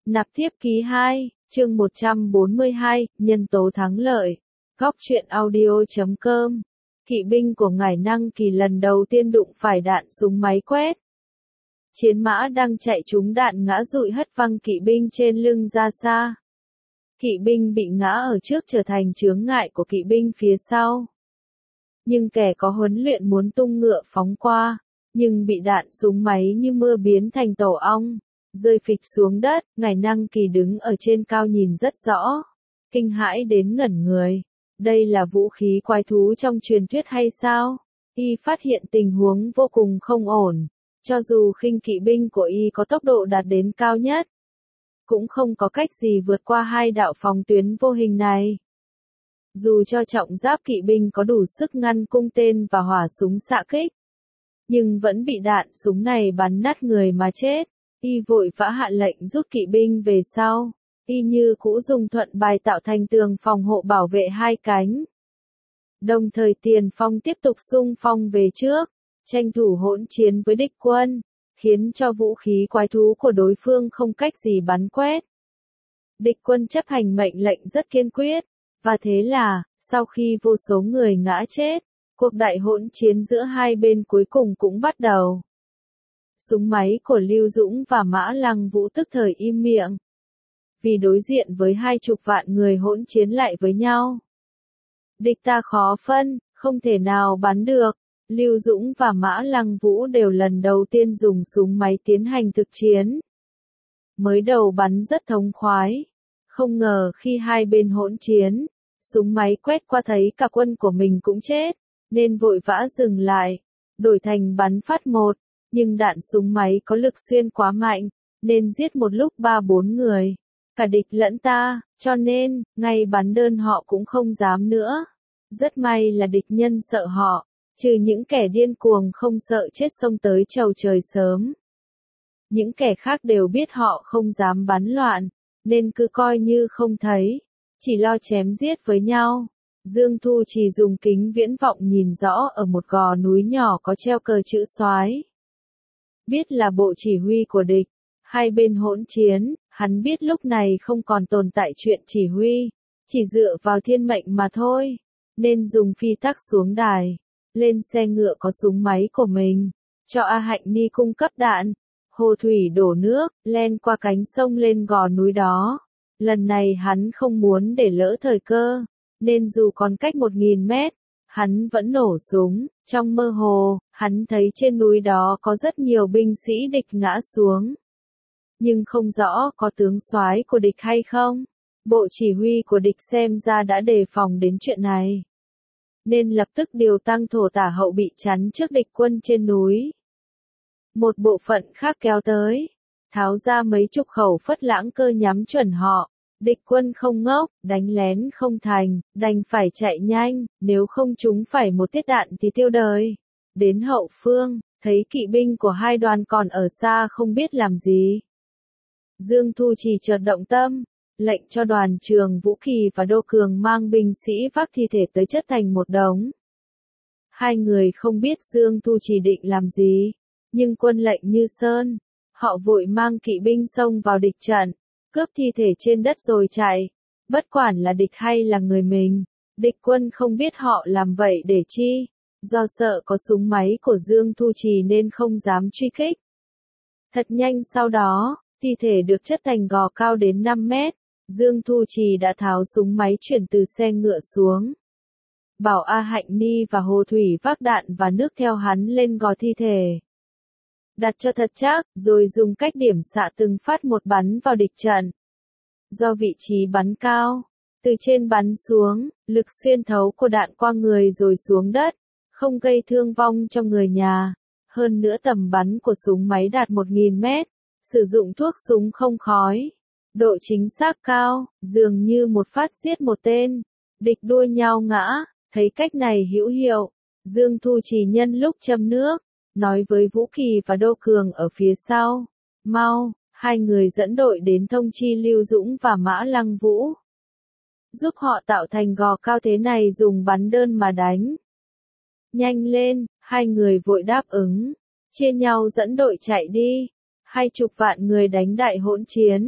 Nạp thiếp ký 2, chương 142, nhân tố thắng lợi. Góc truyện audio.com. Kỵ binh của Ngải Năng Kỳ lần đầu tiên đụng phải đạn súng máy quét. Chiến mã đang chạy trúng đạn ngã rụi hất văng kỵ binh trên lưng ra xa. Kỵ binh bị ngã ở trước trở thành chướng ngại của kỵ binh phía sau. Nhưng kẻ có huấn luyện muốn tung ngựa phóng qua, nhưng bị đạn súng máy như mưa biến thành tổ ong, rơi phịch xuống đất. Ngải Năng Kỳ đứng ở trên cao nhìn rất rõ, kinh hãi đến ngẩn người. Đây là vũ khí quái thú trong truyền thuyết hay sao? Y phát hiện tình huống vô cùng không ổn. Cho dù khinh kỵ binh của Y có tốc độ đạt đến cao nhất, cũng không có cách gì vượt qua hai đạo phòng tuyến vô hình này. Dù cho trọng giáp kỵ binh có đủ sức ngăn cung tên và hỏa súng xạ kích, nhưng vẫn bị đạn súng này bắn nát người mà chết. Y vội vã hạ lệnh rút kỵ binh về sau. Y như cũ dùng thuận bài tạo thành tường phòng hộ bảo vệ hai cánh. Đồng thời tiền phong tiếp tục xung phong về trước, tranh thủ hỗn chiến với địch quân, khiến cho vũ khí quái thú của đối phương không cách gì bắn quét. Địch quân chấp hành mệnh lệnh rất kiên quyết, và thế là, sau khi vô số người ngã chết, cuộc đại hỗn chiến giữa hai bên cuối cùng cũng bắt đầu. Súng máy của Lưu Dũng và Mã Lăng Vũ tức thời im miệng, vì đối diện với 20 vạn người hỗn chiến lại với nhau. Địch ta khó phân, không thể nào bắn được. Lưu Dũng và Mã Lăng Vũ đều lần đầu tiên dùng súng máy tiến hành thực chiến. Mới đầu bắn rất thống khoái. Không ngờ khi hai bên hỗn chiến, súng máy quét qua thấy cả quân của mình cũng chết, nên vội vã dừng lại, đổi thành bắn phát một. Nhưng đạn súng máy có lực xuyên quá mạnh, nên giết một lúc 3-4 người, cả địch lẫn ta, cho nên, ngay bắn đơn họ cũng không dám nữa. Rất may là địch nhân sợ họ, trừ những kẻ điên cuồng không sợ chết xông tới chầu trời sớm. Những kẻ khác đều biết họ không dám bắn loạn, nên cứ coi như không thấy, chỉ lo chém giết với nhau. Dương Thu chỉ dùng kính viễn vọng nhìn rõ ở một gò núi nhỏ có treo cờ chữ Soái. Biết là bộ chỉ huy của địch, hai bên hỗn chiến, hắn biết lúc này không còn tồn tại chuyện chỉ huy, chỉ dựa vào thiên mệnh mà thôi, nên dùng phi tắc xuống đài, lên xe ngựa có súng máy của mình, cho A Hạnh Ni cung cấp đạn, hồ thủy đổ nước, len qua cánh sông lên gò núi đó. Lần này hắn không muốn để lỡ thời cơ, nên dù còn cách 1000 mét, hắn vẫn nổ súng. Trong mơ hồ, hắn thấy trên núi đó có rất nhiều binh sĩ địch ngã xuống. Nhưng không rõ có tướng soái của địch hay không. Bộ chỉ huy của địch xem ra đã đề phòng đến chuyện này, nên lập tức điều tăng thổ tả hậu bị chắn trước địch quân trên núi. Một bộ phận khác kéo tới, tháo ra mấy chục khẩu phất lãng cơ nhắm chuẩn họ. Địch quân không ngốc, đánh lén không thành, đành phải chạy nhanh, nếu không chúng phải một tiết đạn thì tiêu đời. Đến hậu phương, thấy kỵ binh của hai đoàn còn ở xa không biết làm gì. Dương Thu chỉ chợt động tâm, lệnh cho đoàn Trường Vũ Kỳ và Đô Cường mang binh sĩ vác thi thể tới chất thành một đống. Hai người không biết Dương Thu chỉ định làm gì, nhưng quân lệnh như sơn, họ vội mang kỵ binh xông vào địch trận, cướp thi thể trên đất rồi chạy. Bất quản là địch hay là người mình, địch quân không biết họ làm vậy để chi, do sợ có súng máy của Dương Thu Trì nên không dám truy kích. Thật nhanh sau đó, thi thể được chất thành gò cao đến 5 mét, Dương Thu Trì đã tháo súng máy chuyển từ xe ngựa xuống. Bảo A Hạnh Ni và Hồ Thủy vác đạn và nước theo hắn lên gò thi thể. Đặt cho thật chắc, rồi dùng cách điểm xạ từng phát một bắn vào địch trận. Do vị trí bắn cao, từ trên bắn xuống, lực xuyên thấu của đạn qua người rồi xuống đất, không gây thương vong cho người nhà. Hơn nữa tầm bắn của súng máy đạt 1000 mét, sử dụng thuốc súng không khói. Độ chính xác cao, dường như một phát giết một tên. Địch đua nhau ngã, thấy cách này hữu hiệu. Dương Thu Trì nhân lúc châm nước, nói với Vũ Kỳ và Đô Cường ở phía sau. Mau, hai người dẫn đội đến thông chi Lưu Dũng và Mã Lăng Vũ. Giúp họ tạo thành gò cao thế này dùng bắn đơn mà đánh. Nhanh lên, hai người vội đáp ứng. Chia nhau dẫn đội chạy đi. 20 vạn người đánh đại hỗn chiến.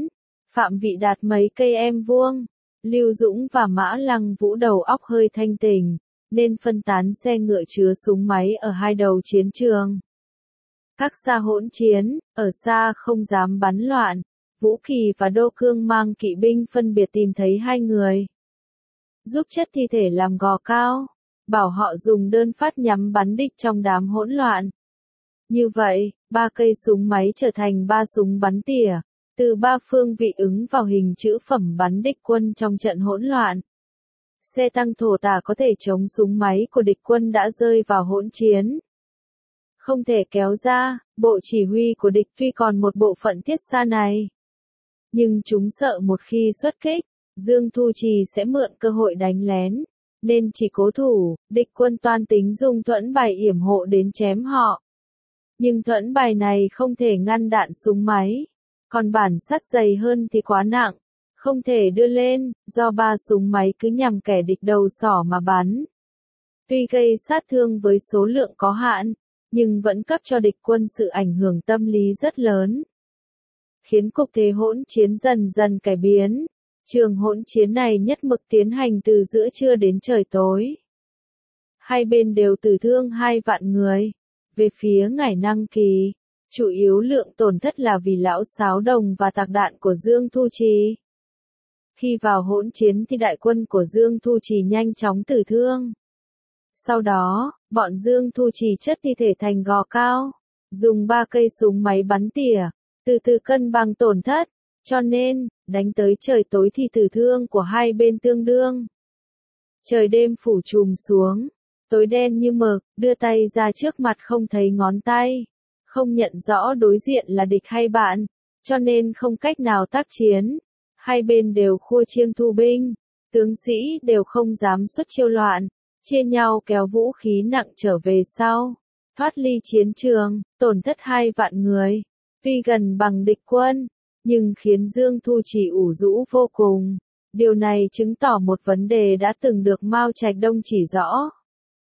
phạm vị đạt mấy cây em vuông. Lưu Dũng và Mã Lăng Vũ đầu óc hơi thanh tỉnh, nên phân tán xe ngựa chứa súng máy ở hai đầu chiến trường. Các xa hỗn chiến, ở xa không dám bắn loạn, Vũ Kỳ và Đô Cương mang kỵ binh phân biệt tìm thấy hai người. Giúp chất thi thể làm gò cao, bảo họ dùng đơn phát nhắm bắn địch trong đám hỗn loạn. Như vậy, 3 cây súng máy trở thành 3 súng bắn tỉa, từ 3 phương vị ứng vào hình chữ phẩm bắn địch quân trong trận hỗn loạn. Xe tăng thổ tả có thể chống súng máy của địch quân đã rơi vào hỗn chiến. Không thể kéo ra, bộ chỉ huy của địch tuy còn một bộ phận thiết xa này. Nhưng chúng sợ một khi xuất kích, Dương Thu Trì sẽ mượn cơ hội đánh lén, nên chỉ cố thủ, địch quân toan tính dùng thuẫn bài yểm hộ đến chém họ. Nhưng thuẫn bài này không thể ngăn đạn súng máy, còn bản sắt dày hơn thì quá nặng, không thể đưa lên, do 3 súng máy cứ nhằm kẻ địch đầu sỏ mà bắn. Tuy gây sát thương với số lượng có hạn, nhưng vẫn cấp cho địch quân sự ảnh hưởng tâm lý rất lớn, khiến cục thế hỗn chiến dần dần cải biến. Trường hỗn chiến này nhất mực tiến hành từ giữa trưa đến trời tối. Hai bên đều tử thương 2 vạn người. Về phía Ngải Năng Kỳ, chủ yếu lượng tổn thất là vì lão Sáo Đồng và tạc đạn của Dương Thu Trì. Khi vào hỗn chiến thì đại quân của Dương Thu Trì nhanh chóng tử thương. Sau đó, bọn Dương Thu Trì chất thi thể thành gò cao, dùng 3 cây súng máy bắn tỉa, từ từ cân bằng tổn thất, cho nên, đánh tới trời tối thì tử thương của hai bên tương đương. Trời đêm phủ trùm xuống, tối đen như mực, đưa tay ra trước mặt không thấy ngón tay, không nhận rõ đối diện là địch hay bạn, cho nên không cách nào tác chiến. Hai bên đều khua chiêng thu binh, tướng sĩ đều không dám xuất chiêu loạn, chia nhau kéo vũ khí nặng trở về sau, thoát ly chiến trường, tổn thất 2 vạn người. Tuy gần bằng địch quân, nhưng khiến Dương Thu Trì ủ rũ vô cùng. Điều này chứng tỏ một vấn đề đã từng được Mao Trạch Đông chỉ rõ.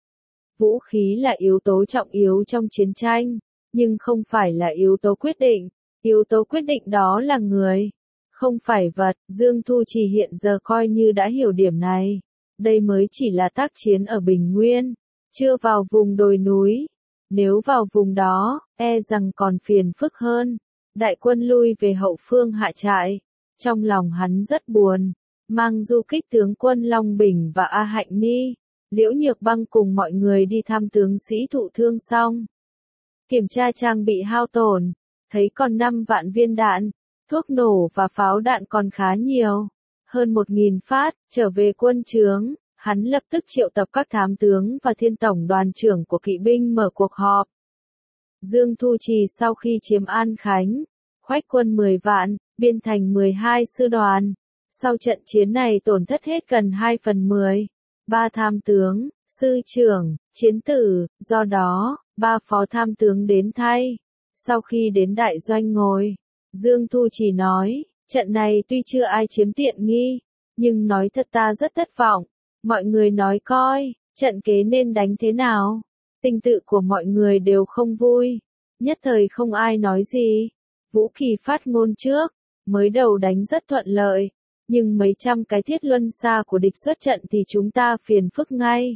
Vũ khí là yếu tố trọng yếu trong chiến tranh, nhưng không phải là yếu tố quyết định. Yếu tố quyết định đó là người, không phải vật. Dương Thu Trì hiện giờ coi như đã hiểu điểm này. Đây mới chỉ là tác chiến ở Bình Nguyên, chưa vào vùng đồi núi. Nếu vào vùng đó, e rằng còn phiền phức hơn. Đại quân lui về hậu phương hạ trại. Trong lòng hắn rất buồn, mang du kích tướng quân Long Bình và A Hạnh Ni, Liễu Nhược Băng cùng mọi người đi thăm tướng sĩ thụ thương xong. Kiểm tra trang bị hao tổn, thấy còn 5 vạn viên đạn, thuốc nổ và pháo đạn còn khá nhiều, hơn 1.000 phát. Trở về quân trướng, hắn lập tức triệu tập các thám tướng và thiên tổng đoàn trưởng của kỵ binh mở cuộc họp. Dương Thu Trì sau khi chiếm An Khánh, khoách quân 10 vạn, biên thành 12 sư đoàn. Sau trận chiến này tổn thất hết gần 2/10. 3 tham tướng, sư trưởng, chiến tử, do đó, 3 phó tham tướng đến thay. Sau khi đến đại doanh ngồi, Dương Thu Trì nói, trận này tuy chưa ai chiếm tiện nghi, nhưng nói thật ta rất thất vọng. Mọi người nói coi, trận kế nên đánh thế nào? Tình tự của mọi người đều không vui. Nhất thời không ai nói gì. Vũ Kỳ phát ngôn trước, mới đầu đánh rất thuận lợi, nhưng mấy trăm cái thiết luân xa của địch xuất trận thì chúng ta phiền phức ngay.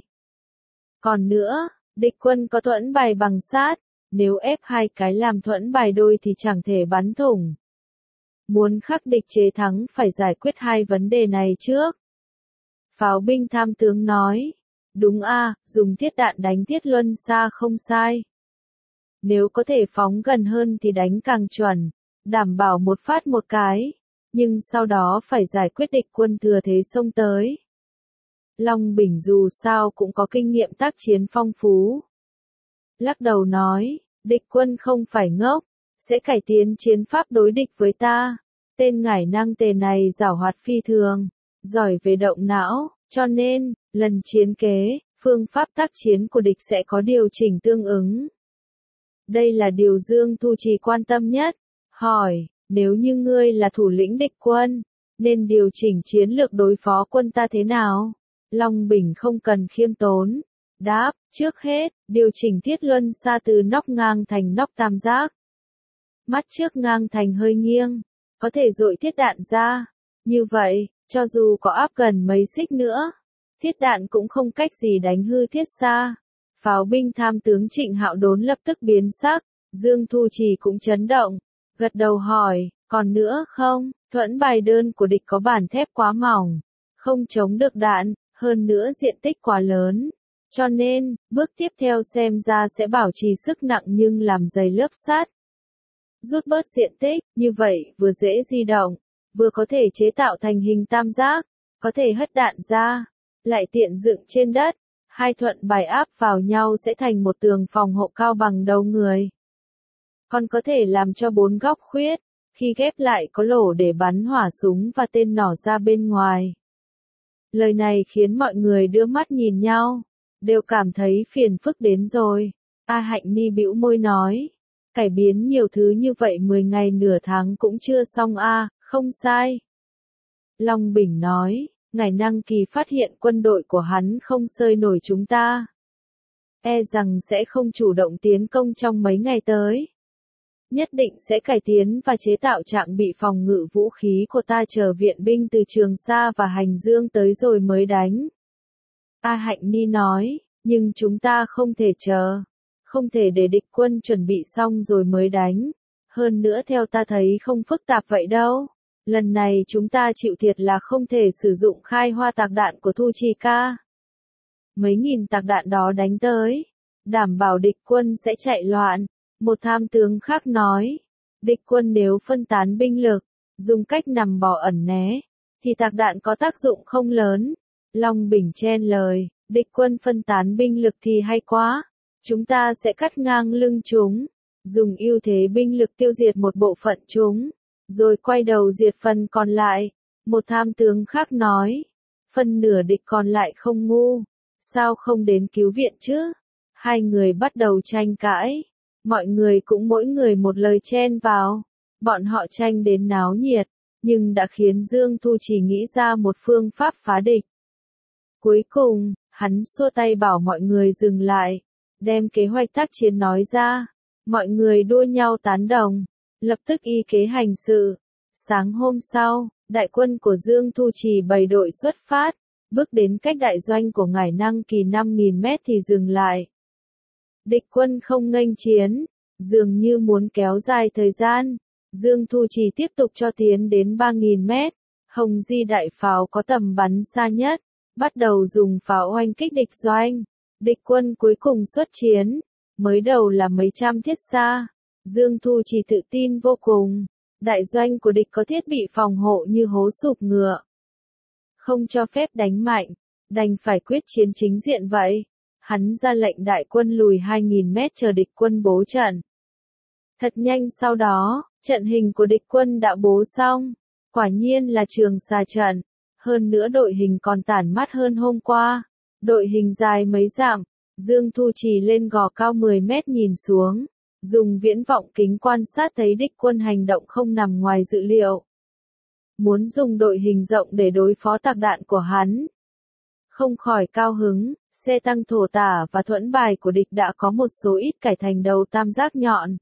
Còn nữa, địch quân có thuẫn bài bằng sát, nếu ép 2 cái làm thuẫn bài đôi thì chẳng thể bắn thủng. Muốn khắc địch chế thắng phải giải quyết 2 vấn đề này trước. Pháo binh tham tướng nói, đúng dùng thiết đạn đánh thiết luân xa không sai. Nếu có thể phóng gần hơn thì đánh càng chuẩn, đảm bảo một phát một cái, nhưng sau đó phải giải quyết địch quân thừa thế xông tới. Long Bình dù sao cũng có kinh nghiệm tác chiến phong phú. Lắc đầu nói, địch quân không phải ngốc, sẽ cải tiến chiến pháp đối địch với ta. Tên Ngải Năng Tề này giảo hoạt phi thường, giỏi về động não, cho nên, lần chiến kế, phương pháp tác chiến của địch sẽ có điều chỉnh tương ứng. Đây là điều Dương Thu Trì quan tâm nhất. Hỏi, nếu như ngươi là thủ lĩnh địch quân, nên điều chỉnh chiến lược đối phó quân ta thế nào? Long Bình không cần khiêm tốn. Đáp, trước hết, điều chỉnh thiết luân xa từ nóc ngang thành nóc tam giác. Mắt trước ngang thành hơi nghiêng, có thể dội thiết đạn ra. Như vậy, cho dù có áp gần mấy xích nữa, thiết đạn cũng không cách gì đánh hư thiết xa. Pháo binh tham tướng Trịnh Hạo Đốn lập tức biến sắc, Dương Thu Trì cũng chấn động, gật đầu hỏi, còn nữa không? Thuẫn bài đơn của địch có bản thép quá mỏng, không chống được đạn, hơn nữa diện tích quá lớn. Cho nên, bước tiếp theo xem ra sẽ bảo trì sức nặng nhưng làm dày lớp sắt. Rút bớt diện tích, như vậy vừa dễ di động, vừa có thể chế tạo thành hình tam giác, có thể hất đạn ra, lại tiện dựng trên đất. Hai thuận bài áp vào nhau sẽ thành một tường phòng hộ cao bằng đầu người. Còn có thể làm cho 4 góc khuyết, khi ghép lại có lỗ để bắn hỏa súng và tên nỏ ra bên ngoài. Lời này khiến mọi người đưa mắt nhìn nhau, đều cảm thấy phiền phức đến rồi. A Hạnh Ni bĩu môi nói, cải biến nhiều thứ như vậy 10 ngày nửa tháng cũng chưa xong a, không sai. Long Bình nói, Ngải Năng Kỳ phát hiện quân đội của hắn không xơi nổi chúng ta. E rằng sẽ không chủ động tiến công trong mấy ngày tới. Nhất định sẽ cải tiến và chế tạo trạng bị phòng ngự vũ khí của ta chờ viện binh từ Trường Sa và Hành Dương tới rồi mới đánh. A Hạnh Ni nói, nhưng chúng ta không thể chờ. Không thể để địch quân chuẩn bị xong rồi mới đánh. Hơn nữa theo ta thấy không phức tạp vậy đâu. Lần này chúng ta chịu thiệt là không thể sử dụng khai hoa tạc đạn của Thu Trì ca. Mấy nghìn tạc đạn đó đánh tới, đảm bảo địch quân sẽ chạy loạn. Một tham tướng khác nói, địch quân nếu phân tán binh lực, dùng cách nằm bò ẩn né, thì tạc đạn có tác dụng không lớn. Long Bình chen lời, địch quân phân tán binh lực thì hay quá, chúng ta sẽ cắt ngang lưng chúng, dùng ưu thế binh lực tiêu diệt một bộ phận chúng, rồi quay đầu diệt phần còn lại. Một tham tướng khác nói, phân nửa địch còn lại không ngu, sao không đến cứu viện chứ? Hai người bắt đầu tranh cãi. Mọi người cũng mỗi người một lời chen vào. Bọn họ tranh đến náo nhiệt, nhưng đã khiến Dương Thu Trì nghĩ ra một phương pháp phá địch. Cuối cùng, hắn xua tay bảo mọi người dừng lại, đem kế hoạch tác chiến nói ra. Mọi người đua nhau tán đồng, lập tức y kế hành sự. Sáng hôm sau, đại quân của Dương Thu Trì bày đội xuất phát, bước đến cách đại doanh của Ngải Năng Kỳ 5.000 mét thì dừng lại. Địch quân không nghênh chiến, dường như muốn kéo dài thời gian. Dương Thu Trì tiếp tục cho tiến đến 3.000 mét. Hồng Di đại pháo có tầm bắn xa nhất, bắt đầu dùng pháo oanh kích địch doanh. Địch quân cuối cùng xuất chiến, mới đầu là mấy trăm thiết xa. Dương Thu Trì tự tin vô cùng. Đại doanh của địch có thiết bị phòng hộ như hố sụp ngựa. Không cho phép đánh mạnh, đành phải quyết chiến chính diện vậy. Hắn ra lệnh đại quân lùi 2.000 mét chờ địch quân bố trận. Thật nhanh sau đó, trận hình của địch quân đã bố xong. Quả nhiên là Trường Sa trận. Hơn nữa đội hình còn tản mát hơn hôm qua. Đội hình dài mấy dặm. Dương Thu Trì lên gò cao 10 mét nhìn xuống. Dùng viễn vọng kính quan sát thấy địch quân hành động không nằm ngoài dự liệu. Muốn dùng đội hình rộng để đối phó tạc đạn của hắn. Không khỏi cao hứng, xe tăng thổ tả và thuẫn bài của địch đã có một số ít cải thành đầu tam giác nhọn.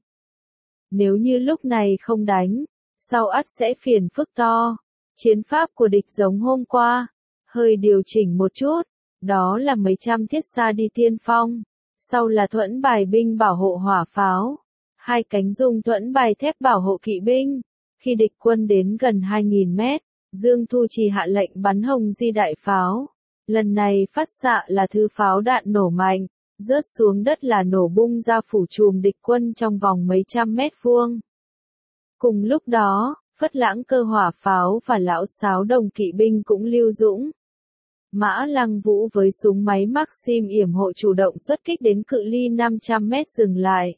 Nếu như lúc này không đánh, sau ắt sẽ phiền phức to. Chiến pháp của địch giống hôm qua, hơi điều chỉnh một chút, đó là mấy trăm thiết xa đi tiên phong, sau là thuẫn bài binh bảo hộ hỏa pháo, hai cánh dùng thuẫn bài thép bảo hộ kỵ binh. Khi địch quân đến gần 2.000 mét, Dương Thu Trì hạ lệnh bắn Hồng Di đại pháo. Lần này phát xạ là thứ pháo đạn nổ mạnh, rớt xuống đất là nổ bung ra phủ trùm địch quân trong vòng mấy trăm mét vuông. Cùng lúc đó, Phất Lãng Cơ hỏa pháo và Lão Sáo Đồng kỵ binh cũng lưu dũng. Mã Lăng Vũ với súng máy Maxim yểm hộ chủ động xuất kích đến cự ly 500 mét dừng lại.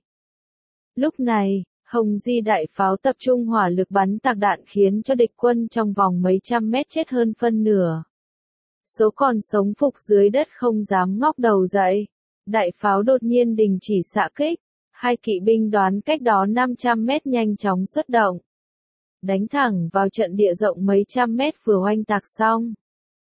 Lúc này, Hồng Di đại pháo tập trung hỏa lực bắn tạc đạn khiến cho địch quân trong vòng mấy trăm mét chết hơn phân nửa. Số còn sống phục dưới đất không dám ngóc đầu dậy. Đại pháo đột nhiên đình chỉ xạ kích. Hai kỵ binh đoán cách đó 500 mét nhanh chóng xuất động. Đánh thẳng vào trận địa rộng mấy trăm mét vừa oanh tạc xong.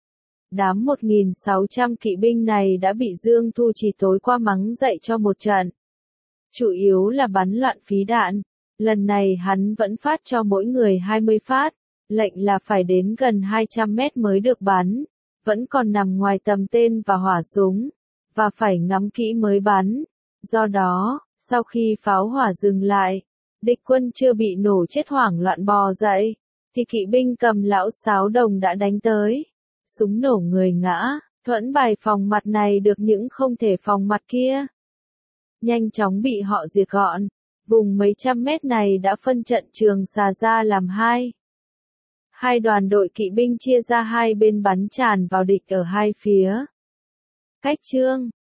Đám 1.600 kỵ binh này đã bị Dương Thu Trì tối qua mắng dậy cho một trận. Chủ yếu là bắn loạn phí đạn, Lần này hắn vẫn phát cho mỗi người 20 phát, lệnh là phải đến gần 200 mét mới được bắn, vẫn còn nằm ngoài tầm tên và hỏa súng, và phải ngắm kỹ mới bắn. Do đó, sau khi pháo hỏa dừng lại, địch quân chưa bị nổ chết hoảng loạn bò dậy, thì kỵ binh cầm lão sáo đồng đã đánh tới. Súng nổ người ngã, thuẫn bài phòng mặt này được những không thể phòng mặt kia. Nhanh chóng bị họ diệt gọn, vùng mấy trăm mét này đã phân trận Trường Xà ra làm hai. Hai đoàn đội kỵ binh chia ra hai bên bắn tràn vào địch ở hai phía. Cách chương